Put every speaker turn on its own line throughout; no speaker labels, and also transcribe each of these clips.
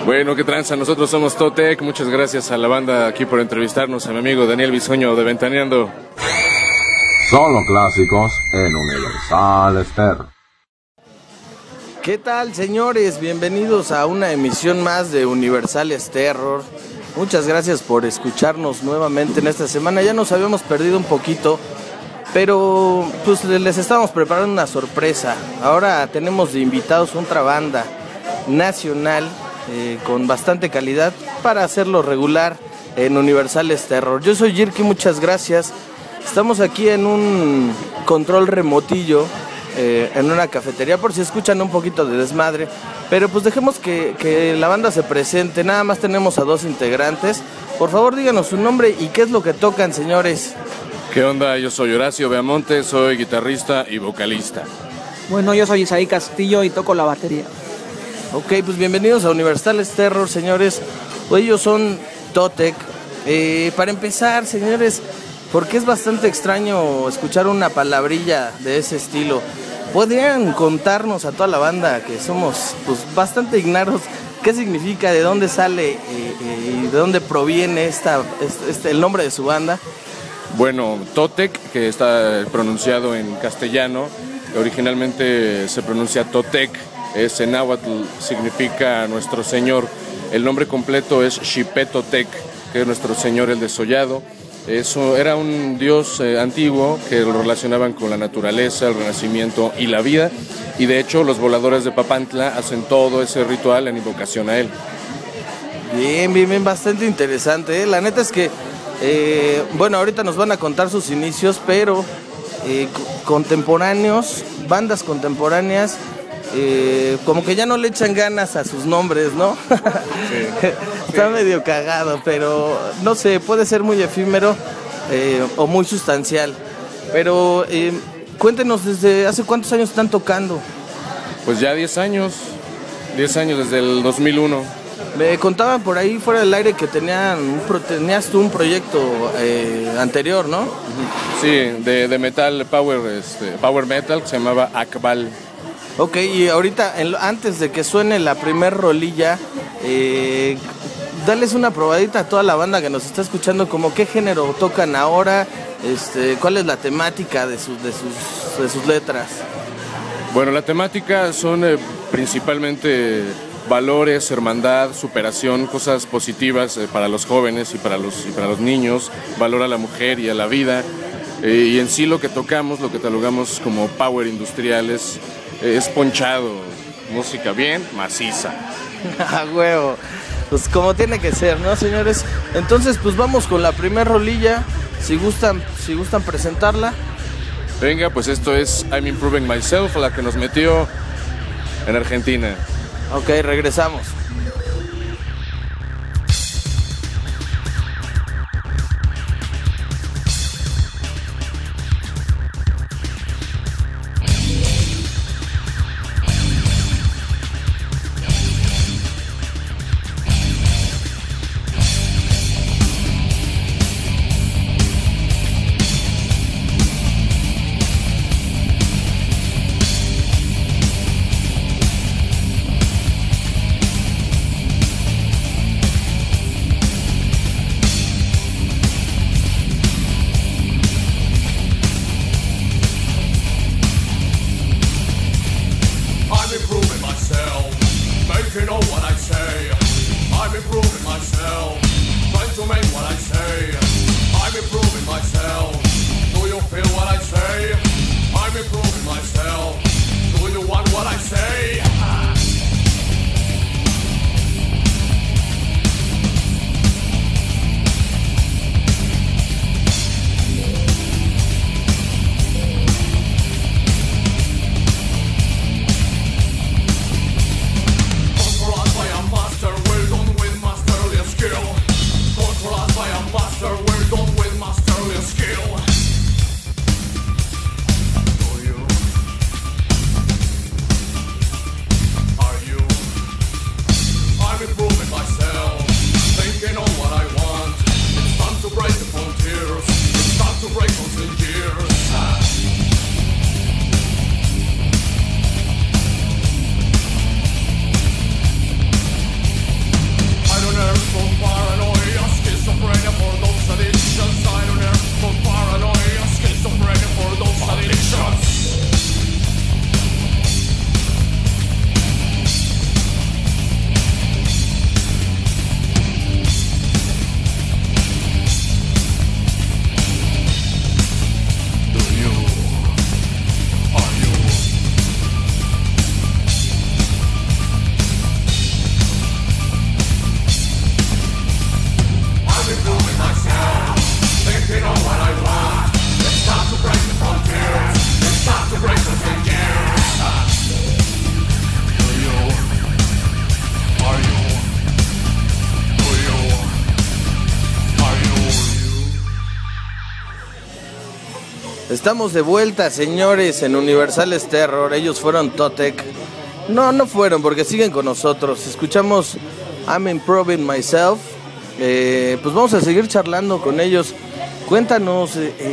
Bueno, qué tranza, nosotros somos Totec, muchas gracias a la banda aquí por entrevistarnos, a mi amigo Daniel Bisoño de Ventaneando.
Solo clásicos en Universal Stereo.
¿Qué tal, señores? Bienvenidos a una emisión más de Universal Terror. Muchas gracias por escucharnos nuevamente en esta semana. Ya nos habíamos perdido un poquito, pero pues les estábamos preparando una sorpresa. Ahora tenemos de invitados otra banda nacional con bastante calidad para hacerlo regular en Universal Terror. Yo soy Jirky, muchas gracias. Estamos aquí en un control remotillo, en una cafetería, por si escuchan un poquito de desmadre, pero pues dejemos que la banda se presente. Nada más tenemos a dos integrantes. Por favor, díganos su nombre y qué es lo que tocan, señores.
¿Qué onda? Yo soy Horacio Beamonte, soy guitarrista y vocalista.
Bueno, yo soy Isaí Castillo y toco la batería.
Ok, pues bienvenidos a Universal Terror, señores. Ellos son Totec. Para empezar, señores, porque es bastante extraño escuchar una palabrilla de ese estilo, ¿podrían contarnos a toda la banda, que somos pues bastante ignorantes, qué significa, de dónde sale y de dónde proviene el nombre de su banda?
Bueno, Totec, que está pronunciado en castellano, originalmente se pronuncia Totec, es en náhuatl, significa nuestro señor. El nombre completo es Xipetotec, que es nuestro señor el desollado. Eso era un dios antiguo que lo relacionaban con la naturaleza, el renacimiento y la vida, y de hecho los voladores de Papantla hacen todo ese ritual en invocación a él.
Bien, bastante interesante, ¿eh? La neta es que, bueno, ahorita nos van a contar sus inicios, pero contemporáneos, bandas contemporáneas, como que ya no le echan ganas a sus nombres, ¿no? Sí. Está medio cagado, pero no sé, puede ser muy efímero o muy sustancial. Pero cuéntenos, ¿desde hace cuántos años están tocando?
Pues ya 10 años desde el 2001.
Me contaban por ahí fuera del aire que tenías tú un proyecto anterior, ¿no?
Sí, de metal, power metal, que se llamaba Akbal.
Ok, y ahorita, antes de que suene la primer rolilla, dales una probadita a toda la banda que nos está escuchando, como qué género tocan ahora, cuál es la temática de sus letras.
Bueno, la temática son principalmente valores, hermandad, superación, cosas positivas para los jóvenes y para los niños, valor a la mujer y a la vida, y en sí lo que tocamos, lo que catalogamos como power industriales, es ponchado, música bien maciza.
¡A huevo! Pues como tiene que ser, ¿no, señores? Entonces, pues vamos con la primer rolilla, si gustan presentarla.
Venga, pues esto es I'm Improving Myself, la que nos metió en Argentina.
Ok, regresamos. Estamos de vuelta, señores, en Universal Terror. Ellos fueron Totec. No fueron porque siguen con nosotros. Escuchamos I'm Improving Myself. Pues vamos a seguir charlando con ellos. Cuéntanos,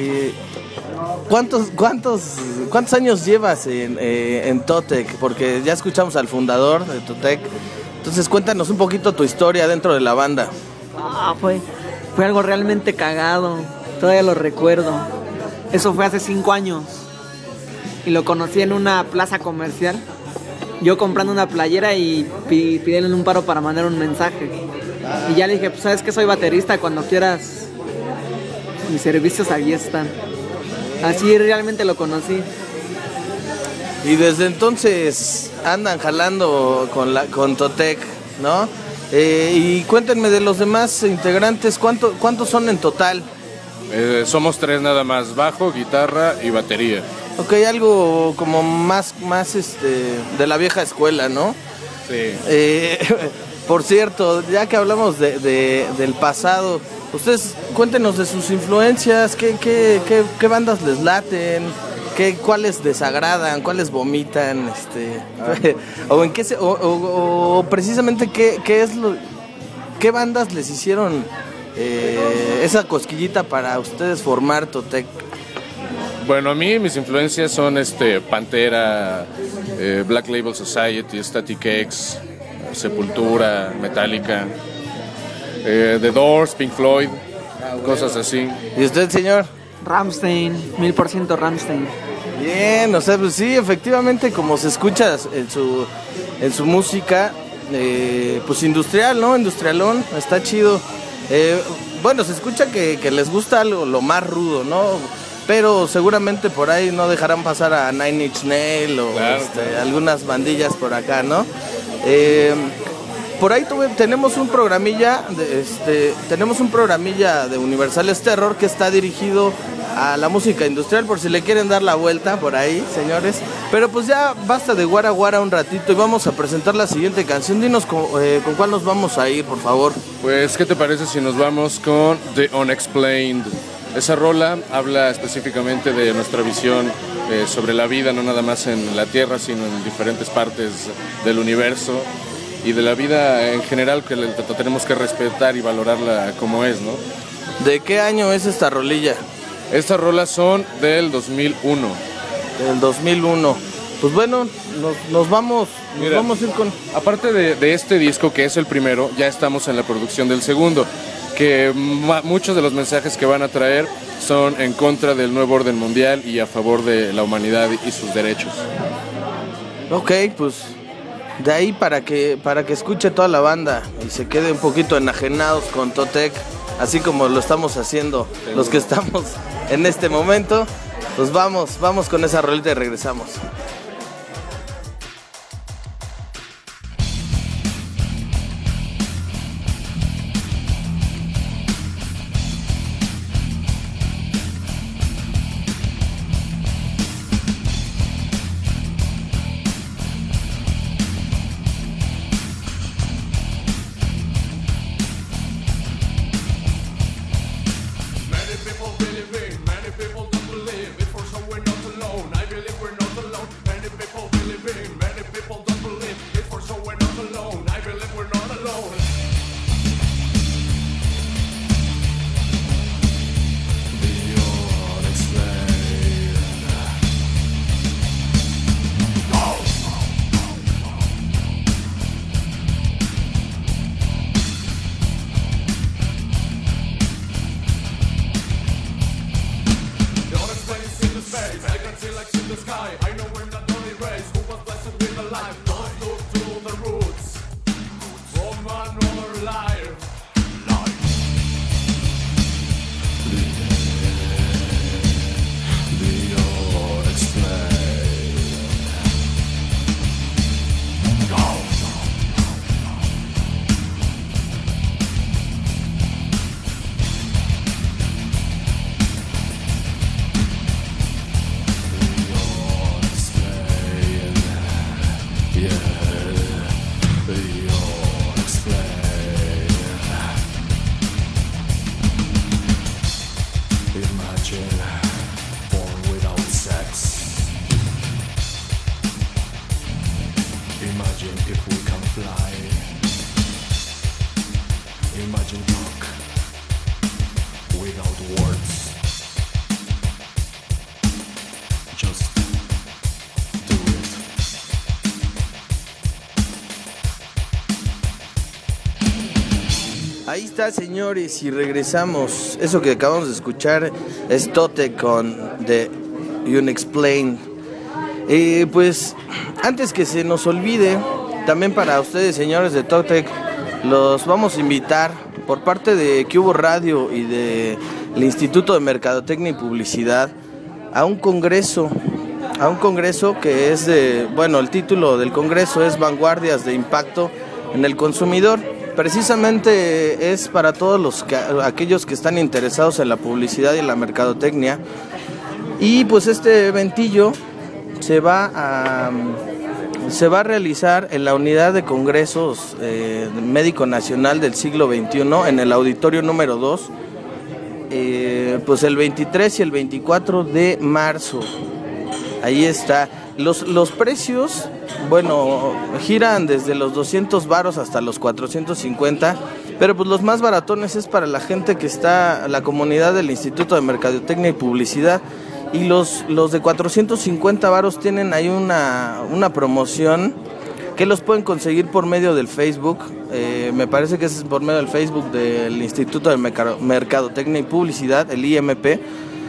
¿cuántos años llevas en Totec? Porque ya escuchamos al fundador de Totec. Entonces cuéntanos un poquito tu historia dentro de la banda.
Fue algo realmente cagado. Todavía lo recuerdo. Eso fue hace 5 años. Y lo conocí en una plaza comercial. Yo comprando una playera y pidiéndole un paro para mandar un mensaje. Y ya le dije, pues sabes que soy baterista, cuando quieras mis servicios aquí están. Así realmente lo conocí.
Y desde entonces andan jalando con Totec, ¿no? Y cuéntenme de los demás integrantes, ¿cuántos son en total?
Somos 3 nada más, bajo, guitarra y batería.
Ok, algo como más de la vieja escuela, ¿no?
Sí.
Por cierto, ya que hablamos del pasado, ustedes cuéntenos de sus influencias, qué bandas les laten, cuáles desagradan, cuáles vomitan, o en qué o precisamente qué bandas les hicieron esa cosquillita para ustedes formar Totec.
Bueno, a mí mis influencias son Pantera, Black Label Society, Static X, Sepultura, Metallica, The Doors, Pink Floyd, cosas así.
¿Y usted, señor?
Rammstein, 1000% Rammstein.
Bien, o sea, pues sí, efectivamente, como se escucha en su música, pues industrial, ¿no? Industrialón, está chido. Bueno, se escucha que les gusta lo más rudo, ¿no? Pero seguramente por ahí no dejarán pasar a Nine Inch Nails o
claro.
Algunas bandillas por acá, ¿no? Por ahí tenemos un programilla de Universal Terror que está dirigido a la música industrial, por si le quieren dar la vuelta por ahí, señores. Pero pues ya basta de guara guara un ratito y vamos a presentar la siguiente canción. Dinos con cuál nos vamos a ir, por favor.
Pues, ¿qué te parece si nos vamos con The Unexplained? Esa rola habla específicamente de nuestra visión sobre la vida, no nada más en la Tierra, sino en diferentes partes del universo y de la vida en general, que tenemos que respetar y valorarla como es, ¿no?
¿De qué año es esta rolilla?
Estas rolas son del 2001.
Del 2001. Pues bueno, nos vamos a ir con...
Aparte de este disco, que es el primero, ya estamos en la producción del segundo, que muchos de los mensajes que van a traer son en contra del nuevo orden mundial y a favor de la humanidad y sus derechos.
Ok, pues de ahí para que escuche toda la banda y se quede un poquito enajenados con Totec, así como lo estamos haciendo los que estamos en este momento, pues vamos con esa rolita y regresamos.
Many people don't believe it, for so we're not alone. I believe we're not alone. Imagine talk without words. Just do it.
Ahí está, señores, y regresamos. Eso que acabamos de escuchar es Totec con The Unexplained. Pues antes que se nos olvide, también para ustedes, señores de Totec, los vamos a invitar por parte de Cubo Radio y del Instituto de Mercadotecnia y Publicidad a un congreso que es el título del congreso es Vanguardias de Impacto en el Consumidor. Precisamente es para todos aquellos que están interesados en la publicidad y en la mercadotecnia. Y pues este eventillo se va a realizar en la unidad de congresos Médico Nacional del siglo XXI, en el auditorio número 2, pues el 23 y el 24 de marzo. Ahí está. Los precios, giran desde los 200 varos hasta los 450, pero pues los más baratones es para la gente que está, la comunidad del Instituto de Mercadotecnia y Publicidad. Y los de 450 varos tienen ahí una promoción que los pueden conseguir por medio del Facebook. Me parece que es por medio del Facebook del Instituto de Mercadotecnia y Publicidad, el IMP,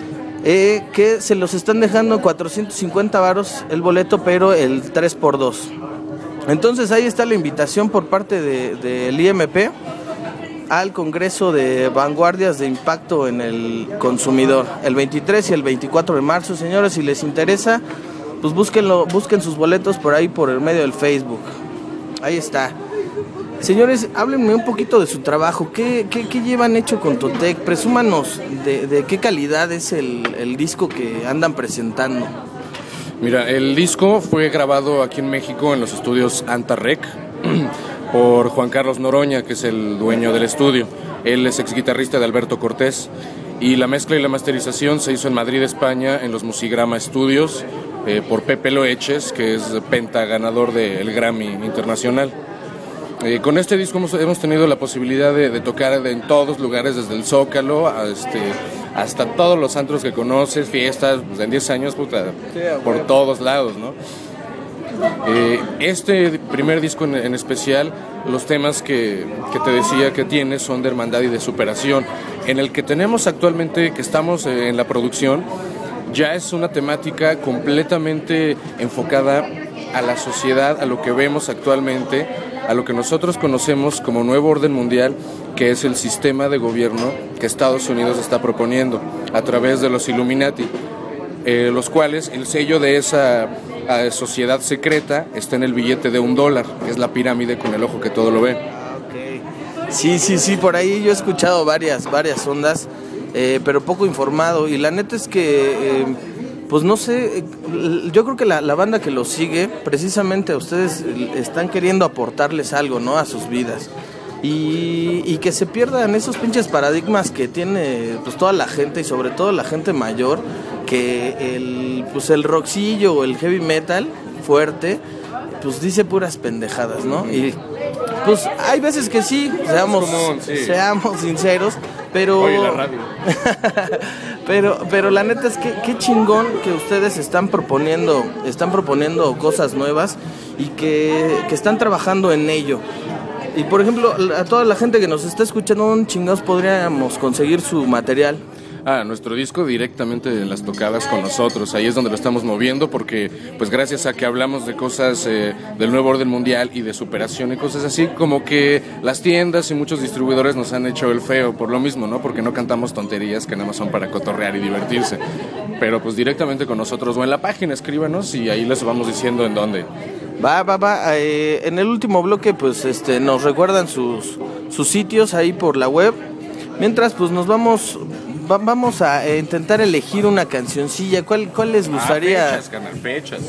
que se los están dejando 450 varos el boleto, pero el 3x2. Entonces ahí está la invitación por parte del IMP al Congreso de Vanguardias de Impacto en el Consumidor, el 23 y el 24 de marzo. Señores, si les interesa, pues busquen sus boletos por ahí, por el medio del Facebook. Ahí está. Señores, háblenme un poquito de su trabajo. ¿Qué llevan hecho con Totec? Presúmanos de qué calidad es el disco que andan presentando.
Mira, el disco fue grabado aquí en México en los estudios Antarrec por Juan Carlos Noroña, que es el dueño del estudio. Él es ex guitarrista de Alberto Cortés, y la mezcla y la masterización se hizo en Madrid, España, en los Musigrama Studios, por Pepe Loeches, que es pentaganador del Grammy Internacional. Con este disco hemos tenido la posibilidad de tocar en todos lugares, desde el Zócalo hasta todos los antros que conoces, fiestas, pues en 10 años, por todos lados, ¿no? Este primer disco en especial, los temas que te decía que tiene son de hermandad y de superación. En el que tenemos actualmente, que estamos en la producción, ya es una temática completamente enfocada a la sociedad, a lo que vemos actualmente, a lo que nosotros conocemos como nuevo orden mundial, que es el sistema de gobierno que Estados Unidos está proponiendo a través de los Illuminati, los cuales el sello de esa sociedad secreta está en el billete de $1, que es la pirámide con el ojo que todo lo ve.
Okay. Sí, por ahí yo he escuchado varias ondas, pero poco informado, y la neta es que pues no sé, yo creo que la banda que los sigue, precisamente a ustedes están queriendo aportarles algo, ¿no?, a sus vidas. Y que se pierdan esos pinches paradigmas que tiene pues toda la gente, y sobre todo la gente mayor, que el rockcillo o el heavy metal fuerte pues dice puras pendejadas, ¿no? Y pues hay veces que sí, seamos sinceros, pero
oye, la radio.
pero la neta es que qué chingón que ustedes están proponiendo cosas nuevas y que están trabajando en ello. Y por ejemplo, a toda la gente que nos está escuchando, ¿dónde chingados podríamos conseguir su material?
Nuestro disco directamente en las tocadas con nosotros, ahí es donde lo estamos moviendo, porque pues gracias a que hablamos de cosas del nuevo orden mundial y de superación y cosas así, como que las tiendas y muchos distribuidores nos han hecho el feo por lo mismo, ¿no? Porque no cantamos tonterías que nada más son para cotorrear y divertirse, pero pues directamente con nosotros o en la página, escríbanos y ahí les vamos diciendo en dónde.
Va. En el último bloque pues nos recuerdan sus sitios ahí por la web. Mientras pues nos vamos a intentar elegir una cancioncilla. ¿Cuál les gustaría?
Fechas.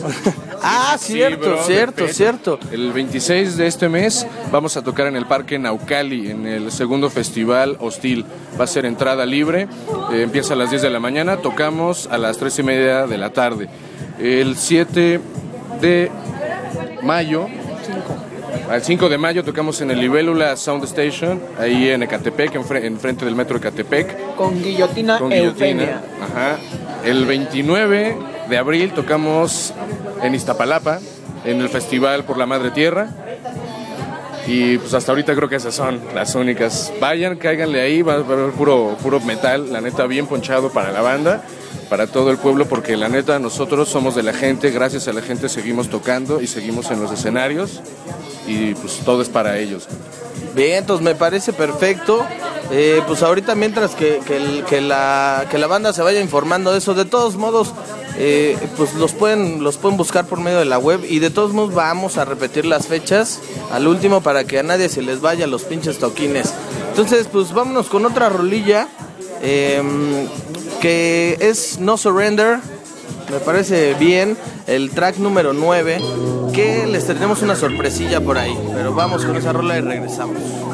Cierto.
El 26 de este mes vamos a tocar en el Parque Naucali, en el segundo festival Hostil. Va a ser entrada libre, empieza a las 10 de la mañana, tocamos a las 3:30 de la tarde. El 7 de mayo, Al 5 de mayo tocamos en el Libélula Sound Station, ahí en Ecatepec, enfrente del metro Ecatepec.
Con Guillotina
Con
Eufemia.
Ajá. El 29 de abril tocamos en Iztapalapa, en el Festival por la Madre Tierra. Y pues hasta ahorita creo que esas son las únicas. Vayan, cáiganle ahí, va a haber puro metal, la neta, bien ponchado para la banda, para todo el pueblo, porque la neta nosotros somos de la gente, gracias a la gente seguimos tocando y seguimos en los escenarios y pues todo es para ellos.
Bien, entonces me parece perfecto. Pues ahorita mientras que la banda se vaya informando de eso, de todos modos, pues los pueden buscar por medio de la web, y de todos modos vamos a repetir las fechas al último para que a nadie se les vaya los pinches toquines. Entonces pues vámonos con otra rolilla que es No Surrender. Me parece bien, el track número 9, que les tenemos una sorpresilla por ahí, pero vamos con esa rola y regresamos.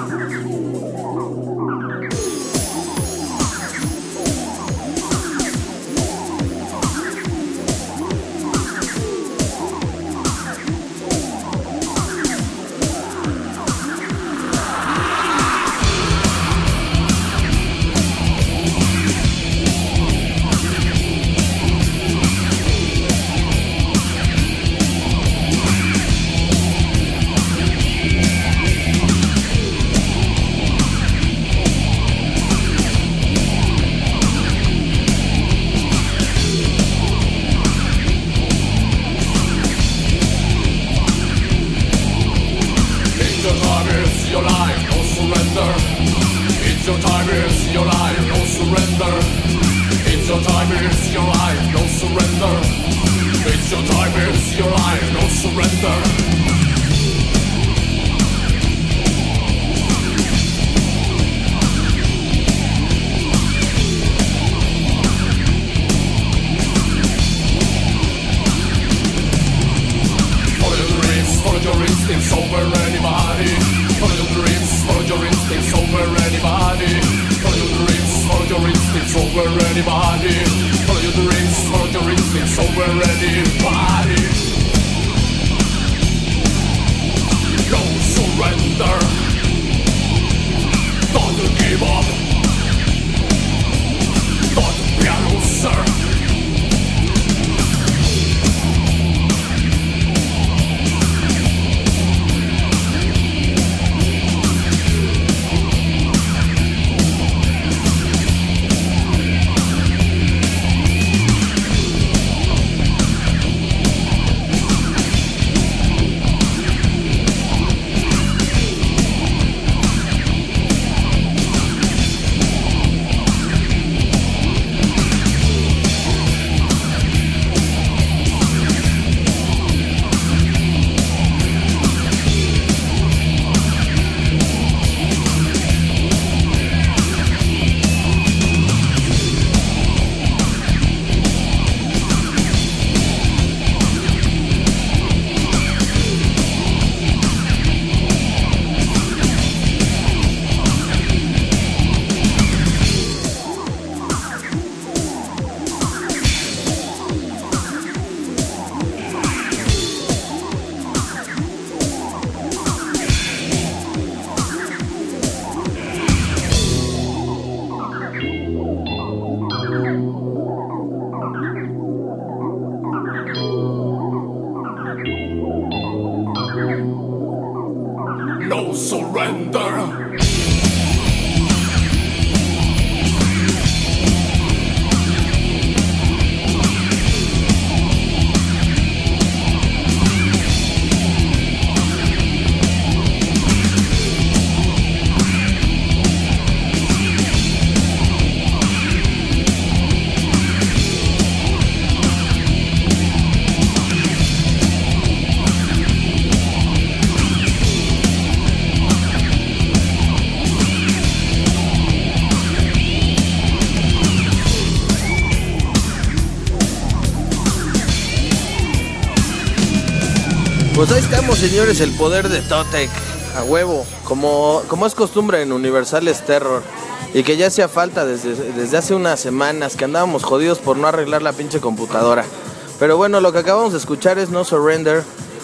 Pues ahí estamos, señores, el poder de Totec, a huevo, como es costumbre en Universales Terror, y que ya hacía falta desde hace unas semanas, que andábamos jodidos por no arreglar la pinche computadora. Pero bueno, lo que acabamos de escuchar es No Surrender,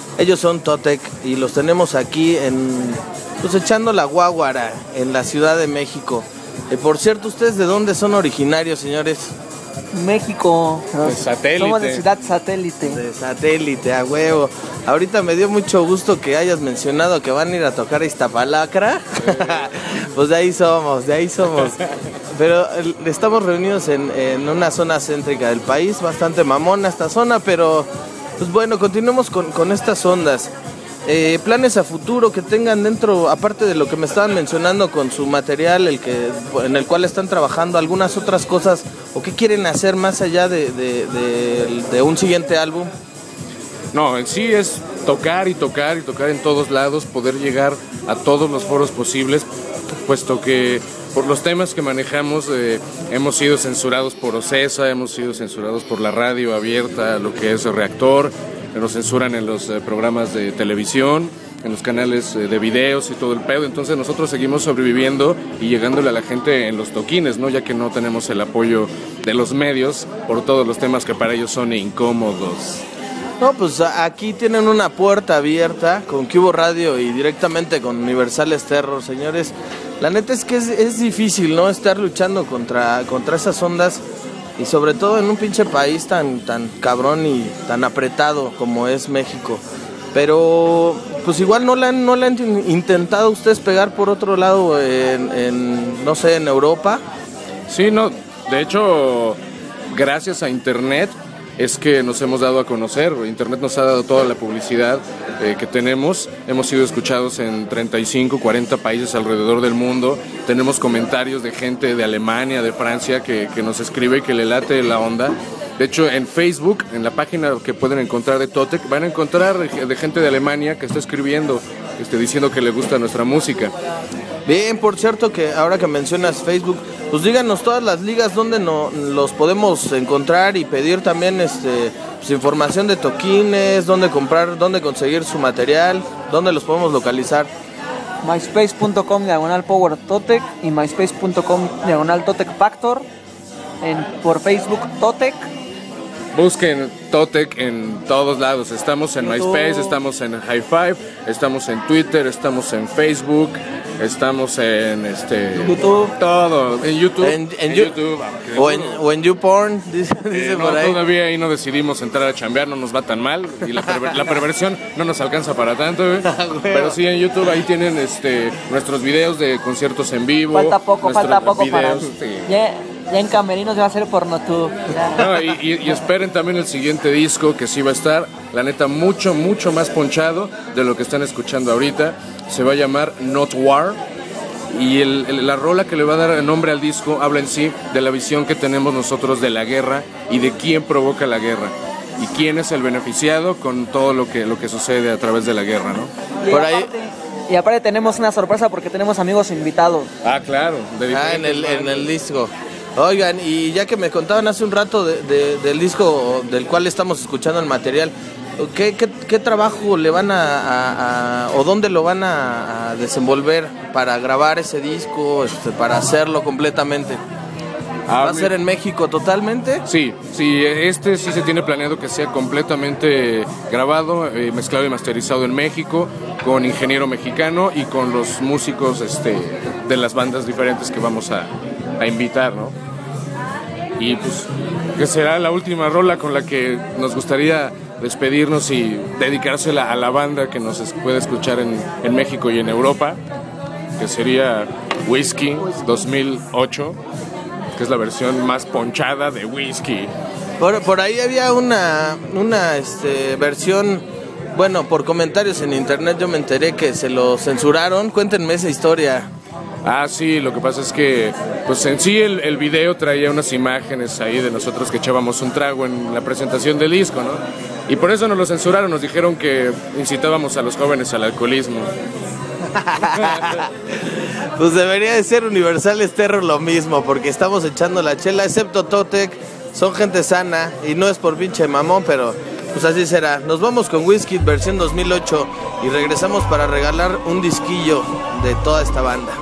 Ellos son Totec y los tenemos aquí pues echando la guaguara en la Ciudad de México. Por cierto, ¿ustedes de dónde son originarios, señores?
México.
De satélite.
Somos de Ciudad Satélite.
De Satélite, a huevo. Ahorita me dio mucho gusto que hayas mencionado que van a ir a tocar a Iztapalacra. Pues de ahí somos. Pero estamos reunidos en una zona céntrica del país, bastante mamona esta zona, pero pues bueno, continuemos con estas ondas. Planes a futuro que tengan dentro, aparte de lo que me estaban mencionando con su material, en el cual están trabajando, algunas otras cosas, o qué quieren hacer más allá de un siguiente álbum.
No, en sí es tocar y tocar y tocar en todos lados, poder llegar a todos los foros posibles, puesto que por los temas que manejamos hemos sido censurados por OCESA, hemos sido censurados por la radio abierta, lo que es Reactor, nos censuran en los programas de televisión, en los canales de videos y todo el pedo. Entonces nosotros seguimos sobreviviendo y llegándole a la gente en los toquines, ¿no? Ya que no tenemos el apoyo de los medios por todos los temas que para ellos son incómodos.
No, pues aquí tienen una puerta abierta con Cubo Radio y directamente con Universal Terror, señores. La neta es que es difícil, ¿no? Estar luchando contra esas ondas. Y sobre todo en un pinche país tan cabrón y tan apretado como es México. Pero pues igual no la han intentado ustedes pegar por otro lado no sé, en Europa.
Sí, no, de hecho, gracias a Internet es que nos hemos dado a conocer. Internet nos ha dado toda la publicidad que tenemos. Hemos sido escuchados en 35, 40 países alrededor del mundo. Tenemos comentarios de gente de Alemania, de Francia, que nos escribe y que le late la onda. De hecho, en Facebook, en la página que pueden encontrar de Totec, van a encontrar de gente de Alemania que está escribiendo, diciendo que le gusta nuestra música.
Bien, por cierto, que ahora que mencionas Facebook, pues díganos todas las ligas donde los podemos encontrar y pedir también pues, información de toquines, dónde comprar, dónde conseguir su material, dónde los podemos localizar.
myspace.com/PowerTotec y myspace.com/Totec Factor. Por Facebook Totec.
Busquen Totec en todos lados. Estamos en
YouTube.
MySpace, estamos en High Five, estamos en Twitter, estamos en Facebook, estamos en
YouTube.
Todo, en YouTube.
En
YouTube.
O en YouPorn, dice
No,
por ahí.
todavía ahí no decidimos entrar a chambear, no nos va tan mal y la perversión no nos alcanza para tanto, güey. Pero sí, en YouTube ahí tienen nuestros videos de conciertos en vivo.
Falta poco para...
videos,
Ya en Camerinos va a ser pornotube.
No, y esperen también el siguiente disco, que sí va a estar, la neta, mucho más ponchado de lo que están escuchando ahorita. Se va a llamar Not War. Y la rola que le va a dar el nombre al disco habla en sí de la visión que tenemos nosotros de la guerra y de quién provoca la guerra y quién es el beneficiado con todo lo que sucede a través de la guerra, ¿no?
Y aparte tenemos una sorpresa porque tenemos amigos invitados.
Ah, claro.
En el disco. Oigan, y ya que me contaban hace un rato del disco del cual estamos escuchando el material, ¿qué trabajo le van o dónde lo van a desenvolver para grabar ese disco, para hacerlo completamente? ¿Va a ser en México totalmente?
Sí, sí se tiene planeado que sea completamente grabado, mezclado y masterizado en México, con ingeniero mexicano y con los músicos de las bandas diferentes que vamos a invitar, ¿no? Y pues que será la última rola con la que nos gustaría despedirnos y dedicársela a la banda que nos puede escuchar en México y en Europa, que sería Whiskey 2008, que es la versión más ponchada de Whiskey.
Por ahí había una versión, bueno, por comentarios en internet yo me enteré que se lo censuraron. Cuéntenme esa historia.
Ah, sí, lo que pasa es que pues en sí el video traía unas imágenes ahí de nosotros que echábamos un trago en la presentación del disco, ¿no? Y por eso nos lo censuraron, nos dijeron que incitábamos a los jóvenes al alcoholismo.
Pues debería de ser Universal Terror lo mismo, porque estamos echando la chela, excepto Totec, son gente sana y no es por pinche mamón, pero pues así será. Nos vamos con Whiskey versión 2008 y regresamos para regalar un disquillo de toda esta banda.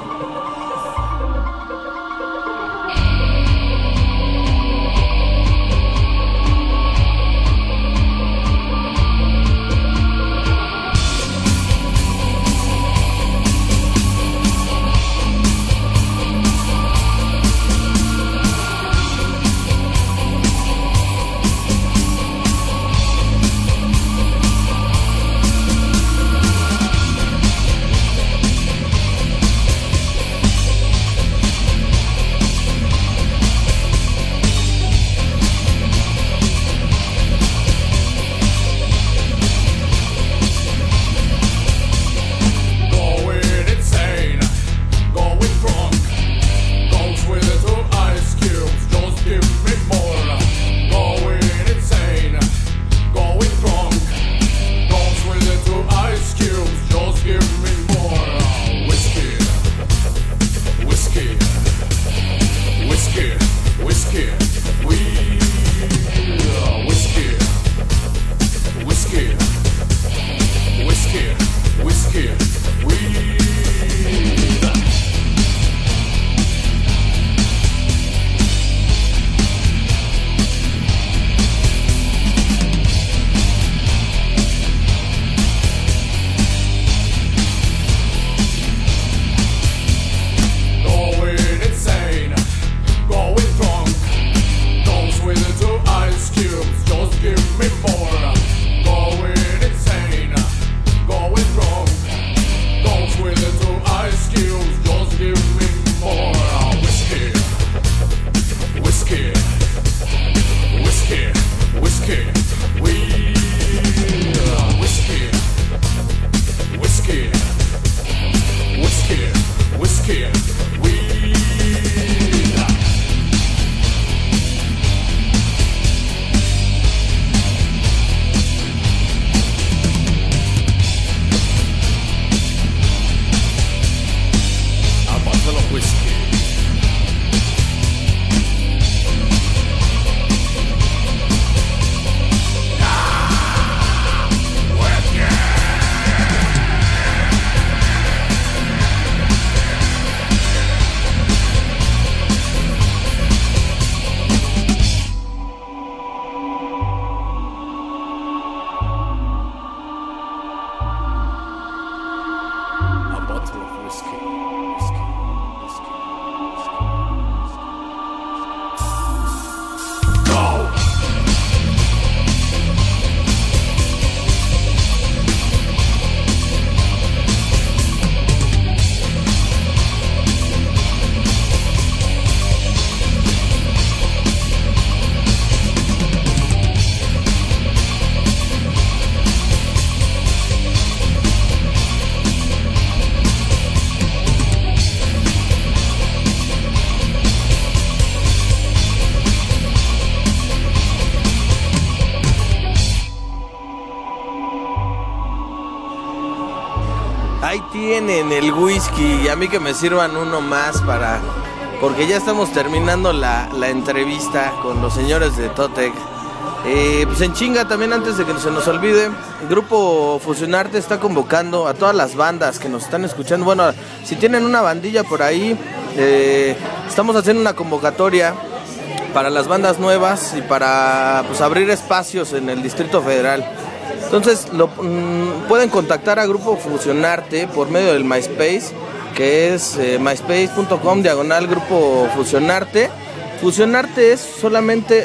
tienen el whisky y a mí que me sirvan uno más porque ya estamos terminando la entrevista con los señores de Totec. Pues en chinga también, antes de que se nos olvide, el Grupo Fusionarte está convocando a todas las bandas que nos están escuchando. Bueno, si tienen una bandilla por ahí, estamos haciendo una convocatoria para las bandas nuevas y para pues abrir espacios en el Distrito Federal. Entonces pueden contactar a Grupo Fusionarte por medio del MySpace, que es myspace.com/Grupo Fusionarte. Fusionarte es solamente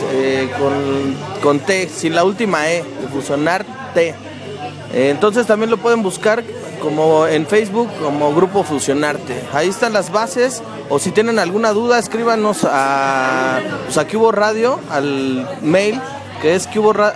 con T, sin la última E, de Fusionarte. Entonces también lo pueden buscar como en Facebook como Grupo Fusionarte. Ahí están las bases, o si tienen alguna duda, escríbanos a Cubo Radio, al mail que es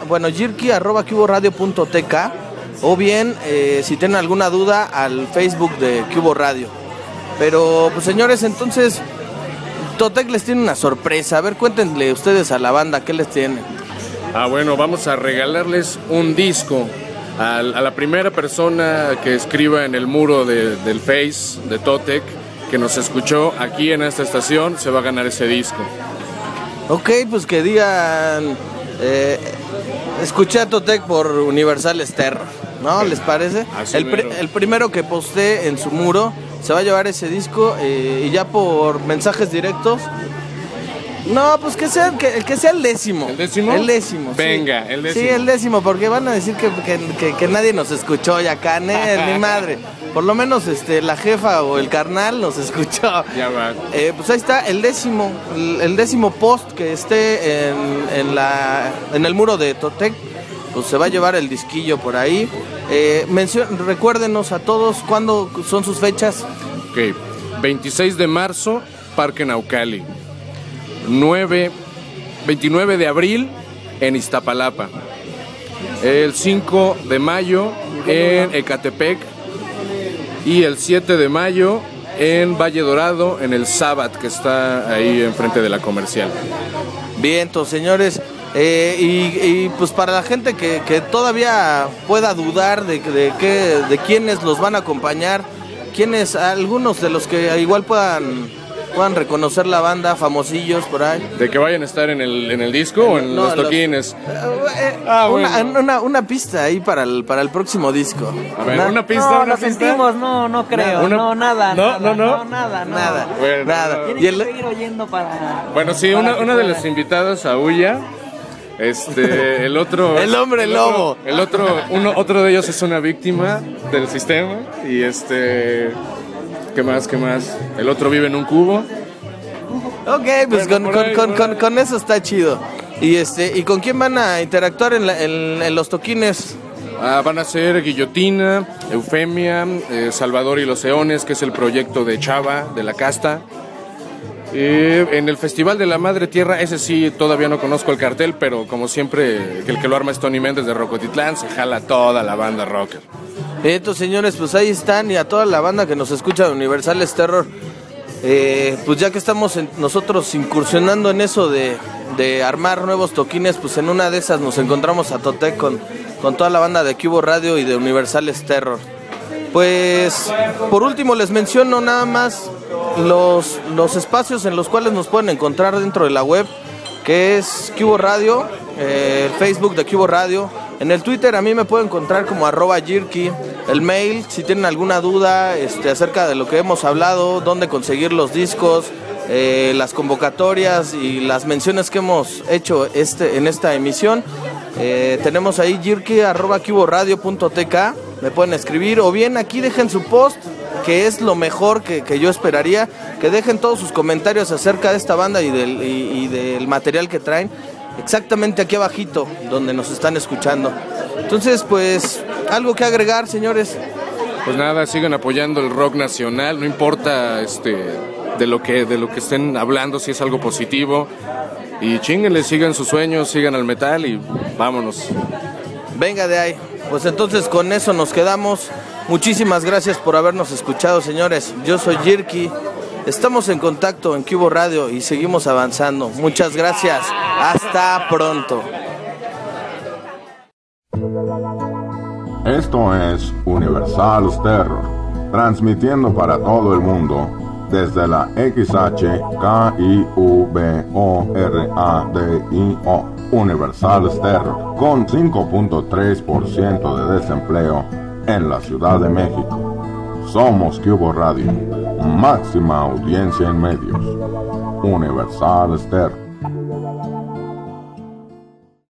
jirki@cuboradio.tk, o bien si tienen alguna duda al Facebook de Cubo Radio. Pero pues señores, entonces Totec les tiene una sorpresa. A ver, cuéntenle ustedes a la banda qué les tienen.
Bueno, vamos a regalarles un disco a la primera persona que escriba en el muro del Face de Totec que nos escuchó aquí en esta estación. Se va a ganar ese disco.
Ok, pues que digan escuché a Totec por Universal Terror, ¿no? ¿Les parece? El primero que postee en su muro se va a llevar ese disco, y ya por mensajes directos. No, pues que sea el décimo.
¿El décimo?
El décimo.
Venga,
sí.
el décimo.
Sí, el décimo, porque van a decir que nadie nos escuchó ya acá, ni madre. Por lo menos la jefa o el carnal nos escuchó.
Ya va.
Pues ahí está el décimo post que esté en el muro de Totec, pues se va a llevar el disquillo por ahí. Recuérdenos a todos cuándo son sus fechas.
Ok, 26 de marzo, Parque Naucali. 29 de abril en Iztapalapa. El 5 de mayo en Ecatepec. Y el 7 de mayo en Valle Dorado, en el Sabbath, que está ahí enfrente de la Comercial.
Bien, entonces, señores, y pues para la gente que todavía pueda dudar de quiénes los van a acompañar, algunos de los que igual puedan reconocer la banda, famosillos por ahí.
¿De que vayan a estar en el disco o en los toquines?
Bueno. Una pista ahí para el próximo disco.
A ver, una pista,
No,
una
lo
pista.
sentimos, no creo, nada.
Nada.
Tienen que seguir oyendo para...
Bueno, sí,
para
una de las invitadas, Aulla. El otro...
El hombre lobo.
Otro de ellos es una víctima del sistema. Y ¿Qué más? El otro vive en un cubo.
Ok, pues
Bueno,
con eso está chido. ¿Y con quién van a interactuar en los toquines?
Van a ser Guillotina, Eufemia, Salvador y los Eones, que es el proyecto de Chava, de la Casta. En el Festival de la Madre Tierra, ese sí todavía no conozco el cartel, pero como siempre, el que lo arma es Tony Méndez de Rocotitlán, se jala toda la banda rocker.
Estos señores, pues ahí están, y a toda la banda que nos escucha de Universal Terror, pues ya que estamos nosotros incursionando en eso de armar nuevos toquines, pues en una de esas nos encontramos a Totec con toda la banda de Cubo Radio y de Universal Terror. Pues por último les menciono nada más los espacios en los cuales nos pueden encontrar dentro de la web, que es Cubo Radio, el Facebook de Cubo Radio. En el Twitter a mí me pueden encontrar como @Jirki. El mail, si tienen alguna duda acerca de lo que hemos hablado, dónde conseguir los discos, las convocatorias y las menciones que hemos hecho en esta emisión, tenemos ahí jirki@cuboradio.tk. Me pueden escribir, o bien aquí dejen su post, que es lo mejor que yo esperaría, que dejen todos sus comentarios acerca de esta banda y del material que traen, exactamente aquí abajito, donde nos están escuchando. Entonces, pues, algo que agregar, señores.
Pues nada, sigan apoyando el rock nacional, no importa de lo que estén hablando, si es algo positivo. Y chinguenle, sigan sus sueños, sigan al metal y vámonos.
Venga de ahí. Pues entonces con eso nos quedamos. Muchísimas gracias por habernos escuchado, señores. Yo soy Jirki. Estamos en contacto en Cubo Radio y seguimos avanzando. Muchas gracias. Hasta pronto.
Esto es Universal Terror. transmitiendo para todo el mundo desde la XHKIUBORADIO Universal Stereo, con 5.3% de desempleo en la Ciudad de México. Somos Cubo Radio, máxima audiencia en medios. Universal Stereo.